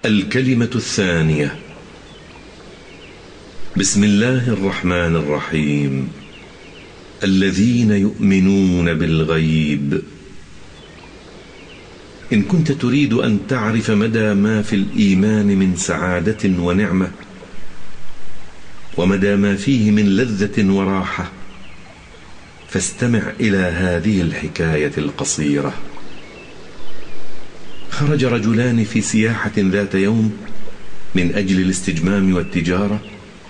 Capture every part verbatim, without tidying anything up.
الكلمة الثانية. بسم الله الرحمن الرحيم. الذين يؤمنون بالغيب. إن كنت تريد أن تعرف مدى ما في الإيمان من سعادة ونعمة، ومدى ما فيه من لذة وراحة، فاستمع إلى هذه الحكاية القصيرة. خرج رجلان في سياحة ذات يوم من أجل الاستجمام والتجارة،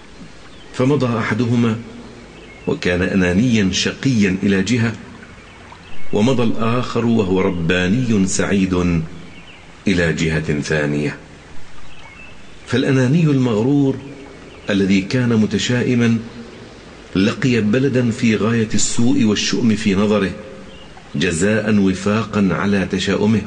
فمضى أحدهما وكان أنانيا شقيا إلى جهة، ومضى الآخر وهو رباني سعيد إلى جهة ثانية. فالأناني المغرور الذي كان متشائما لقي بلدا في غاية السوء والشؤم في نظره، جزاء وفاقا على تشاؤمه،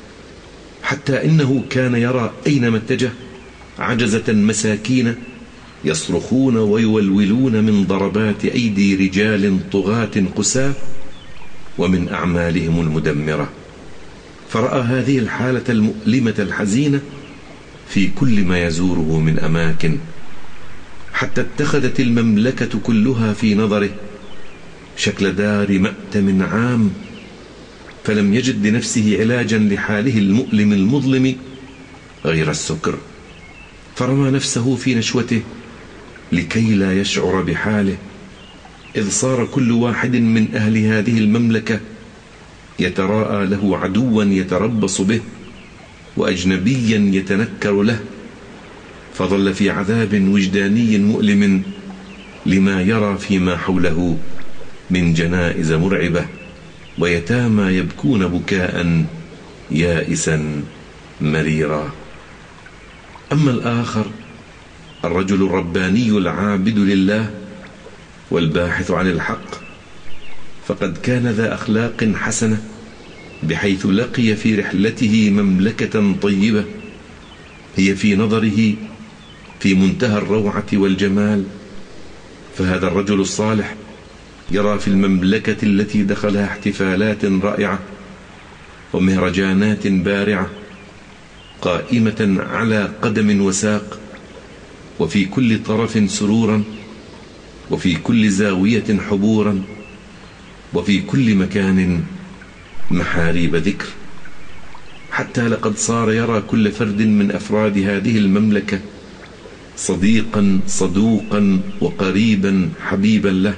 حتى إنه كان يرى أينما اتجه عجزة مساكين يصرخون ويولولون من ضربات أيدي رجال طغاة قساة ومن أعمالهم المدمرة. فرأى هذه الحالة المؤلمة الحزينة في كل ما يزوره من أماكن، حتى اتخذت المملكة كلها في نظره شكل دار مأتم عام، فلم يجد لنفسه علاجا لحاله المؤلم المظلم غير السكر، فرمى نفسه في نشوته لكي لا يشعر بحاله، إذ صار كل واحد من أهل هذه المملكة يتراءى له عدوا يتربص به وأجنبيا يتنكر له، فظل في عذاب وجداني مؤلم لما يرى فيما حوله من جنائز مرعبة ويتامى يبكون بكاء يائسا مريرا. أما الآخر الرجل الرباني العابد لله والباحث عن الحق، فقد كان ذا أخلاق حسنة، بحيث لقي في رحلته مملكة طيبة هي في نظره في منتهى الروعة والجمال. فهذا الرجل الصالح يرى في المملكة التي دخلها احتفالات رائعة ومهرجانات بارعة قائمة على قدم وساق، وفي كل طرف سرورا، وفي كل زاوية حبورا، وفي كل مكان محاريب ذكر، حتى لقد صار يرى كل فرد من أفراد هذه المملكة صديقا صدوقا وقريبا حبيبا له.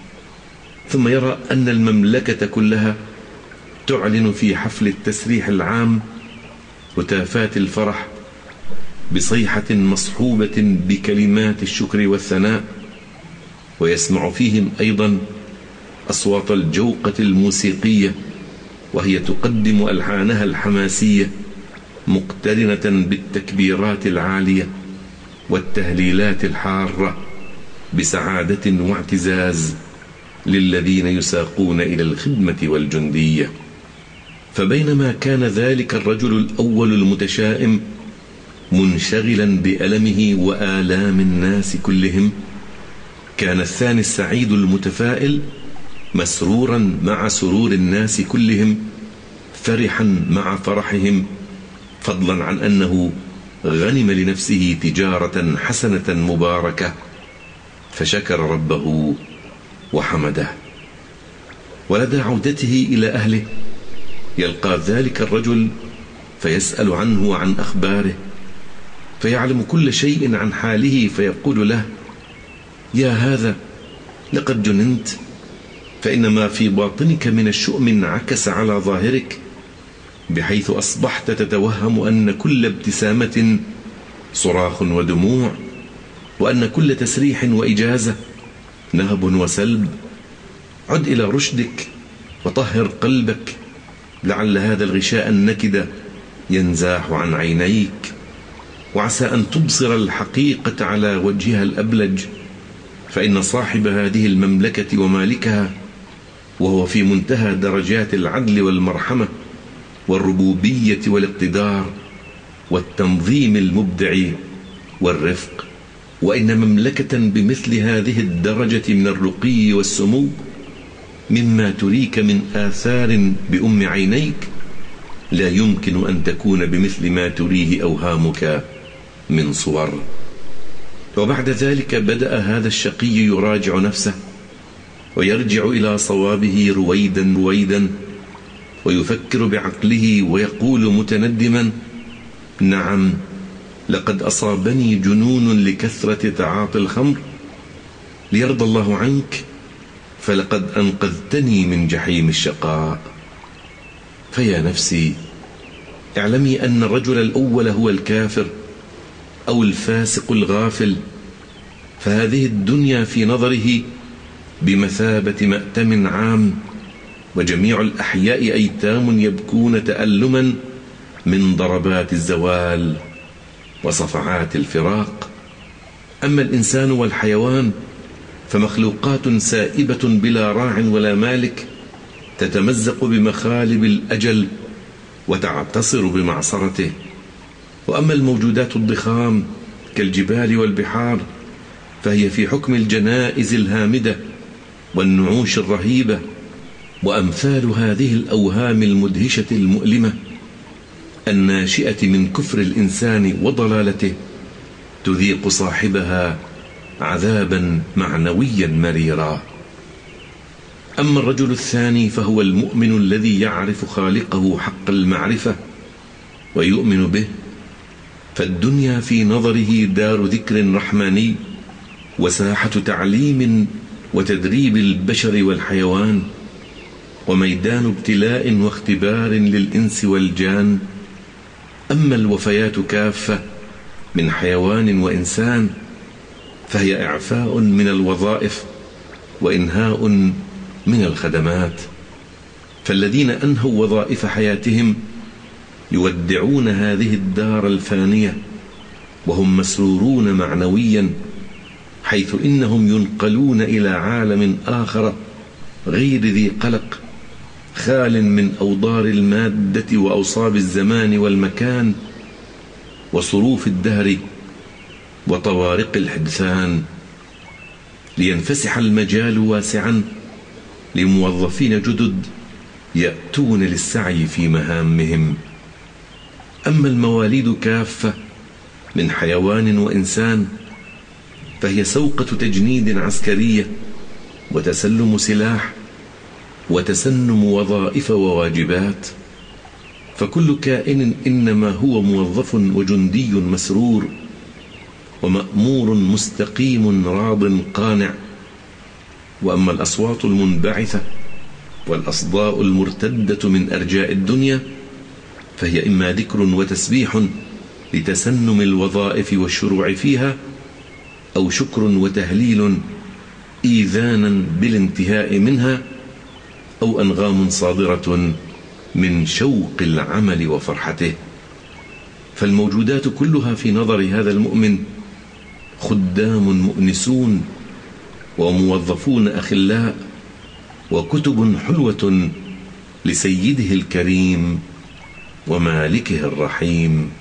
ثم يرى أن المملكة كلها تعلن في حفل التسريح العام هتافات الفرح بصيحة مصحوبة بكلمات الشكر والثناء، ويسمع فيهم أيضا أصوات الجوقة الموسيقية وهي تقدم ألحانها الحماسية مقترنة بالتكبيرات العالية والتهليلات الحارة بسعادة واعتزاز للذين يساقون إلى الخدمة والجندية. فبينما كان ذلك الرجل الأول المتشائم منشغلا بألمه وآلام الناس كلهم، كان الثاني السعيد المتفائل مسرورا مع سرور الناس كلهم، فرحا مع فرحهم، فضلا عن أنه غنم لنفسه تجارة حسنة مباركة، فشكر ربه وحمده. ولدى عودته إلى أهله يلقى ذلك الرجل فيسأل عنه وعن أخباره، فيعلم كل شيء عن حاله، فيقول له: يا هذا لقد جننت، فإن ما في باطنك من الشؤم انعكس على ظاهرك، بحيث أصبحت تتوهم أن كل ابتسامة صراخ ودموع، وأن كل تسريح وإجازة نهب وسلب. عد إلى رشدك وطهر قلبك، لعل هذا الغشاء النكد ينزاح عن عينيك، وعسى أن تبصر الحقيقة على وجهها الأبلج، فإن صاحب هذه المملكة ومالكها، وهو في منتهى درجات العدل والمرحمة والربوبية والاقتدار والتنظيم المبدع والرفق، وإن مملكة بمثل هذه الدرجة من الرقي والسمو مما تريك من آثار بأم عينيك لا يمكن أن تكون بمثل ما تريه أوهامك من صور. وبعد ذلك بدأ هذا الشقي يراجع نفسه ويرجع إلى صوابه رويدا رويدا، ويفكر بعقله ويقول متندما: نعم، لقد أصابني جنون لكثرة تعاطي الخمر، ليرضى الله عنك فلقد أنقذتني من جحيم الشقاء. فيا نفسي اعلمي أن الرجل الأول هو الكافر أو الفاسق الغافل، فهذه الدنيا في نظره بمثابة مأتم عام، وجميع الأحياء أيتام يبكون تألما من ضربات الزوال وصفعات الفراق. أما الإنسان والحيوان فمخلوقات سائبة بلا راع ولا مالك، تتمزق بمخالب الأجل وتعتصر بمعصرته. وأما الموجودات الضخام كالجبال والبحار فهي في حكم الجنائز الهامدة والنعوش الرهيبة. وأمثال هذه الأوهام المدهشة المؤلمة الناشئة من كفر الإنسان وضلالته تذيق صاحبها عذابا معنويا مريرا. أما الرجل الثاني فهو المؤمن الذي يعرف خالقه حق المعرفة ويؤمن به، فالدنيا في نظره دار ذكر رحماني وساحة تعليم وتدريب البشر والحيوان، وميدان ابتلاء واختبار للإنس والجان. أما الوفيات كافة من حيوان وإنسان فهي إعفاء من الوظائف وإنهاء من الخدمات، فالذين أنهوا وظائف حياتهم يودعون هذه الدار الفانية وهم مسرورون معنويا، حيث إنهم ينقلون إلى عالم آخر غير ذي قلق، خال من أوضار المادة وأوصاب الزمان والمكان وصروف الدهر وطوارق الحدثان، لينفسح المجال واسعا لموظفين جدد يأتون للسعي في مهامهم. أما المواليد كافة من حيوان وإنسان فهي سوقة تجنيد عسكرية وتسلم سلاح وتسنم وظائف وواجبات، فكل كائن إنما هو موظف وجندي مسرور ومأمور مستقيم راض قانع. وأما الأصوات المنبعثة والأصداء المرتدة من أرجاء الدنيا فهي إما ذكر وتسبيح لتسنم الوظائف والشروع فيها، أو شكر وتهليل إيذانا بالانتهاء منها، أو أنغام صادرة من شوق العمل وفرحته. فالموجودات كلها في نظر هذا المؤمن خدام مؤنسون وموظفون أخلاء وكتب حلوة لسيده الكريم ومالكه الرحيم.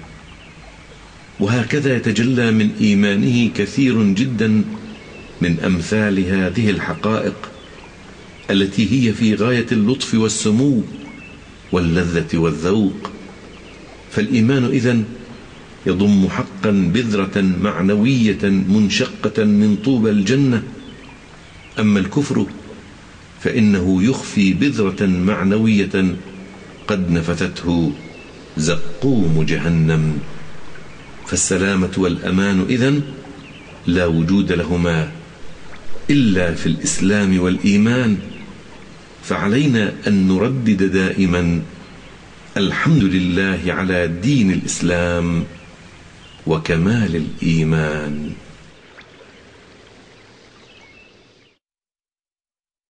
وهكذا يتجلى من إيمانه كثير جدا من أمثال هذه الحقائق التي هي في غاية اللطف والسمو واللذة والذوق. فالإيمان إذن يضم حقا بذرة معنوية منشقة من طوب الجنة، أما الكفر فإنه يخفي بذرة معنوية قد نفثته زقوم جهنم. فالسلامة والأمان إذن لا وجود لهما إلا في الإسلام والإيمان، فعلينا أن نردد دائما الحمد لله على دين الإسلام وكمال الإيمان.